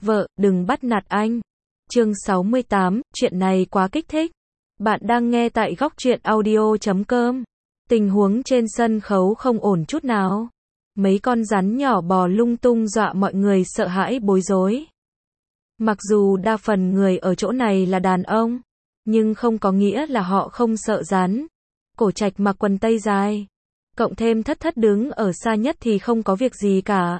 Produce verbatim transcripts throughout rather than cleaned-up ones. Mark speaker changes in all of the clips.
Speaker 1: Vợ, đừng bắt nạt anh. Chương sáu mươi tám, chuyện này quá kích thích. Bạn đang nghe tại góc truyện audio chấm com. Tình huống trên sân khấu không ổn chút nào. Mấy con rắn nhỏ bò lung tung dọa mọi người sợ hãi bối rối. Mặc dù đa phần người ở chỗ này là đàn ông, nhưng không có nghĩa là họ không sợ rắn. Cổ Trạch mặc quần tây dài, cộng thêm Thất Thất đứng ở xa nhất thì không có việc gì cả.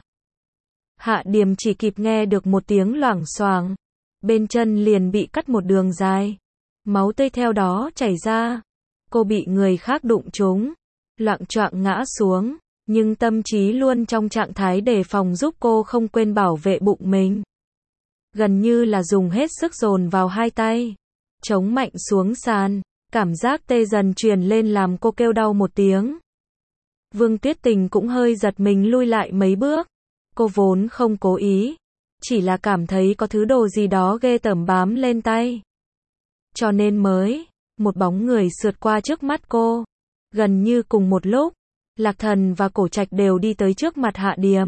Speaker 1: Hạ Điềm chỉ kịp nghe được một tiếng loảng xoảng, bên chân liền bị cắt một đường dài, máu tươi theo đó chảy ra. Cô bị người khác đụng trúng, loạng choạng ngã xuống, nhưng tâm trí luôn trong trạng thái đề phòng giúp cô không quên bảo vệ bụng mình. Gần như là dùng hết sức dồn vào hai tay, chống mạnh xuống sàn, cảm giác tê dần truyền lên làm cô kêu đau một tiếng. Vương Tuyết Tình cũng hơi giật mình lui lại mấy bước. Cô vốn không cố ý, chỉ là cảm thấy có thứ đồ gì đó ghê tởm bám lên tay. Cho nên mới, một bóng người sượt qua trước mắt cô. Gần như cùng một lúc, Lạc Thần và Cổ Trạch đều đi tới trước mặt Hạ Điềm.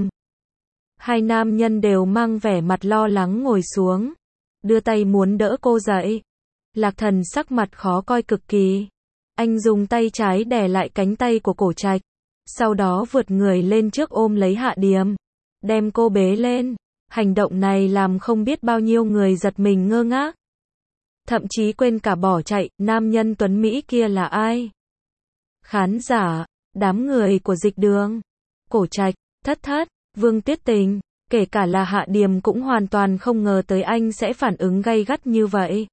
Speaker 1: Hai nam nhân đều mang vẻ mặt lo lắng ngồi xuống, đưa tay muốn đỡ cô dậy. Lạc Thần sắc mặt khó coi cực kỳ. Anh dùng tay trái đè lại cánh tay của Cổ Trạch, sau đó vượt người lên trước ôm lấy Hạ Điềm, đem cô bế lên. Hành động này làm không biết bao nhiêu người giật mình ngơ ngác. Thậm chí quên cả bỏ chạy, nam nhân tuấn Mỹ kia là ai? Khán giả, đám người của Dịch Đường, Cổ Trạch, Thất Thất, Vương Tuyết Tình, kể cả là Hạ Điềm cũng hoàn toàn không ngờ tới anh sẽ phản ứng gay gắt như vậy.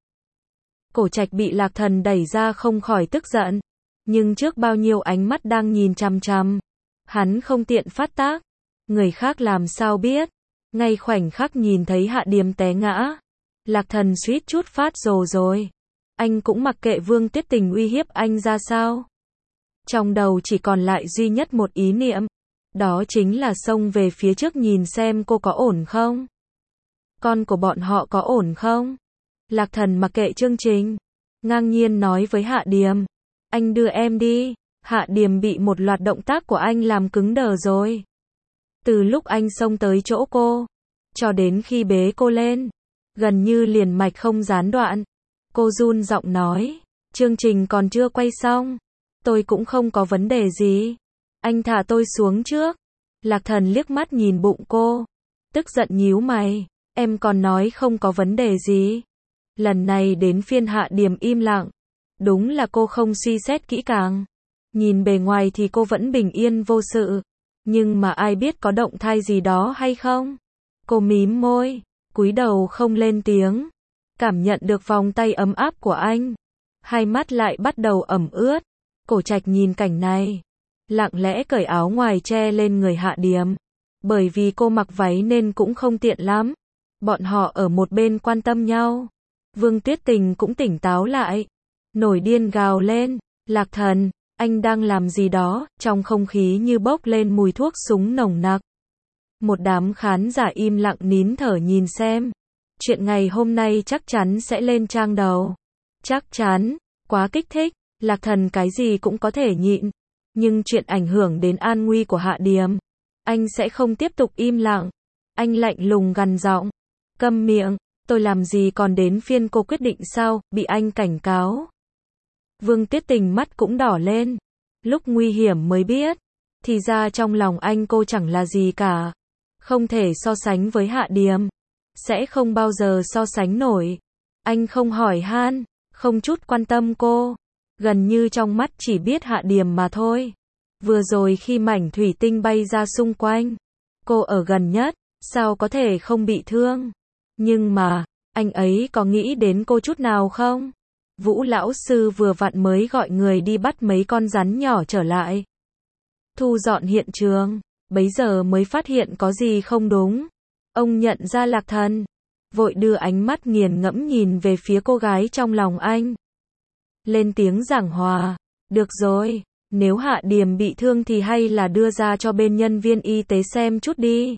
Speaker 1: Cổ Trạch bị Lạc Thần đẩy ra không khỏi tức giận, nhưng trước bao nhiêu ánh mắt đang nhìn chằm chằm, hắn không tiện phát tác. Người khác làm sao biết, ngay khoảnh khắc nhìn thấy Hạ Điềm té ngã, Lạc Thần suýt chút phát rồ rồi. Anh cũng mặc kệ Vương Tuyết Tình uy hiếp anh ra sao. Trong đầu chỉ còn lại duy nhất một ý niệm, đó chính là xông về phía trước nhìn xem cô có ổn không. Con của bọn họ có ổn không? Lạc Thần mặc kệ chương trình, ngang nhiên nói với Hạ Điềm, anh đưa em đi. Hạ Điềm bị một loạt động tác của anh làm cứng đờ rồi. Từ lúc anh xông tới chỗ cô, cho đến khi bế cô lên, gần như liền mạch không gián đoạn. Cô run giọng nói, chương trình còn chưa quay xong, tôi cũng không có vấn đề gì. Anh thả tôi xuống trước. Lạc Thần liếc mắt nhìn bụng cô, tức giận nhíu mày, em còn nói không có vấn đề gì. Lần này đến phiên Hạ Điềm im lặng. Đúng là cô không suy xét kỹ càng. Nhìn bề ngoài thì cô vẫn bình yên vô sự, nhưng mà ai biết có động thai gì đó hay không. Cô mím môi, cúi đầu không lên tiếng, cảm nhận được vòng tay ấm áp của anh. Hai mắt lại bắt đầu ẩm ướt. Cổ Trạch nhìn cảnh này, lặng lẽ cởi áo ngoài che lên người Hạ Điềm. Bởi vì cô mặc váy nên cũng không tiện lắm. Bọn họ ở một bên quan tâm nhau. Vương Tuyết Tình cũng tỉnh táo lại, nổi điên gào lên, Lạc Thần, anh đang làm gì đó? Trong không khí như bốc lên mùi thuốc súng nồng nặc. Một đám khán giả im lặng nín thở nhìn xem. Chuyện ngày hôm nay chắc chắn sẽ lên trang đầu. Chắc chắn, quá kích thích. Lạc Thần cái gì cũng có thể nhịn, nhưng chuyện ảnh hưởng đến an nguy của Hạ Điềm, anh sẽ không tiếp tục im lặng. Anh lạnh lùng gằn giọng, câm miệng, tôi làm gì còn đến phiên cô quyết định sao? Bị anh cảnh cáo. Vương Tuyết Tình mắt cũng đỏ lên, lúc nguy hiểm mới biết, thì ra trong lòng anh cô chẳng là gì cả, không thể so sánh với Hạ Điềm, sẽ không bao giờ so sánh nổi. Anh không hỏi han, không chút quan tâm cô, gần như trong mắt chỉ biết Hạ Điềm mà thôi. Vừa rồi khi mảnh thủy tinh bay ra xung quanh, cô ở gần nhất, sao có thể không bị thương? Nhưng mà, anh ấy có nghĩ đến cô chút nào không? Vũ lão sư vừa vặn mới gọi người đi bắt mấy con rắn nhỏ trở lại, thu dọn hiện trường, bấy giờ mới phát hiện có gì không đúng. Ông nhận ra Lạc Thần, vội đưa ánh mắt nghiền ngẫm nhìn về phía cô gái trong lòng anh. Lên tiếng giảng hòa, được rồi, nếu Hạ Điềm bị thương thì hay là đưa ra cho bên nhân viên y tế xem chút đi.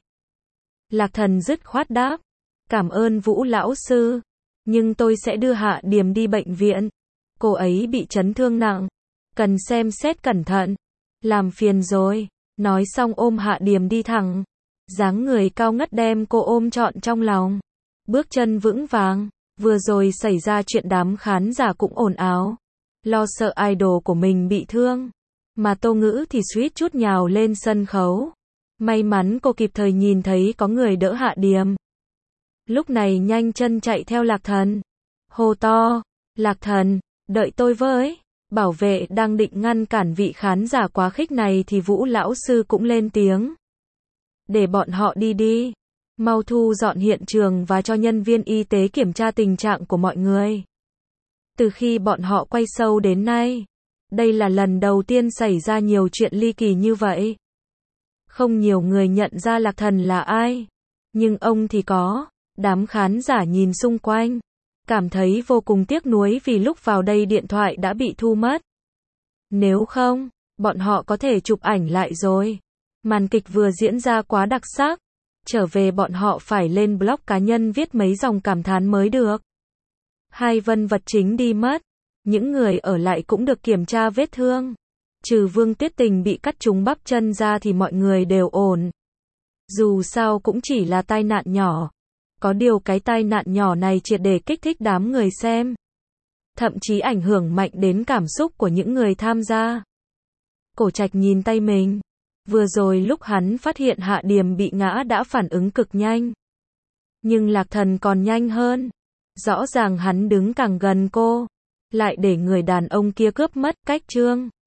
Speaker 1: Lạc Thần dứt khoát đáp, cảm ơn Vũ lão sư, nhưng tôi sẽ đưa Hạ Điềm đi bệnh viện. Cô ấy bị chấn thương nặng, cần xem xét cẩn thận. Làm phiền rồi. Nói xong ôm Hạ Điềm đi thẳng. Dáng người cao ngất đem cô ôm trọn trong lòng. bước chân vững vàng. Vừa rồi xảy ra chuyện đám khán giả cũng ồn ào, lo sợ idol của mình bị thương. Mà Tô Ngữ thì suýt chút nhào lên sân khấu. May mắn cô kịp thời nhìn thấy có người đỡ Hạ Điềm. Lúc này nhanh chân chạy theo Lạc Thần. Hô to, Lạc Thần, đợi tôi với. Bảo vệ đang định ngăn cản vị khán giả quá khích này thì Vũ lão sư cũng lên tiếng. Để bọn họ đi đi. Mau thu dọn hiện trường và cho nhân viên y tế kiểm tra tình trạng của mọi người. Từ khi bọn họ quay show đến nay, đây là lần đầu tiên xảy ra nhiều chuyện ly kỳ như vậy. Không nhiều người nhận ra Lạc Thần là ai, nhưng ông thì có. Đám khán giả nhìn xung quanh, cảm thấy vô cùng tiếc nuối vì lúc vào đây điện thoại đã bị thu mất. Nếu không, bọn họ có thể chụp ảnh lại rồi. Màn kịch vừa diễn ra quá đặc sắc. Trở về bọn họ phải lên blog cá nhân viết mấy dòng cảm thán mới được. Hai nhân vật chính đi mất. Những người ở lại cũng được kiểm tra vết thương. Trừ Vương Tuyết Tình bị cắt trúng bắp chân ra thì mọi người đều ổn. Dù sao cũng chỉ là tai nạn nhỏ. Có điều cái tai nạn nhỏ này triệt để kích thích đám người xem. Thậm chí ảnh hưởng mạnh đến cảm xúc của những người tham gia. Cổ Trạch nhìn tay mình. Vừa rồi lúc hắn phát hiện Hạ Điềm bị ngã đã phản ứng cực nhanh. Nhưng Lạc Thần còn nhanh hơn. Rõ ràng hắn đứng càng gần cô, lại để người đàn ông kia cướp mất cách trương.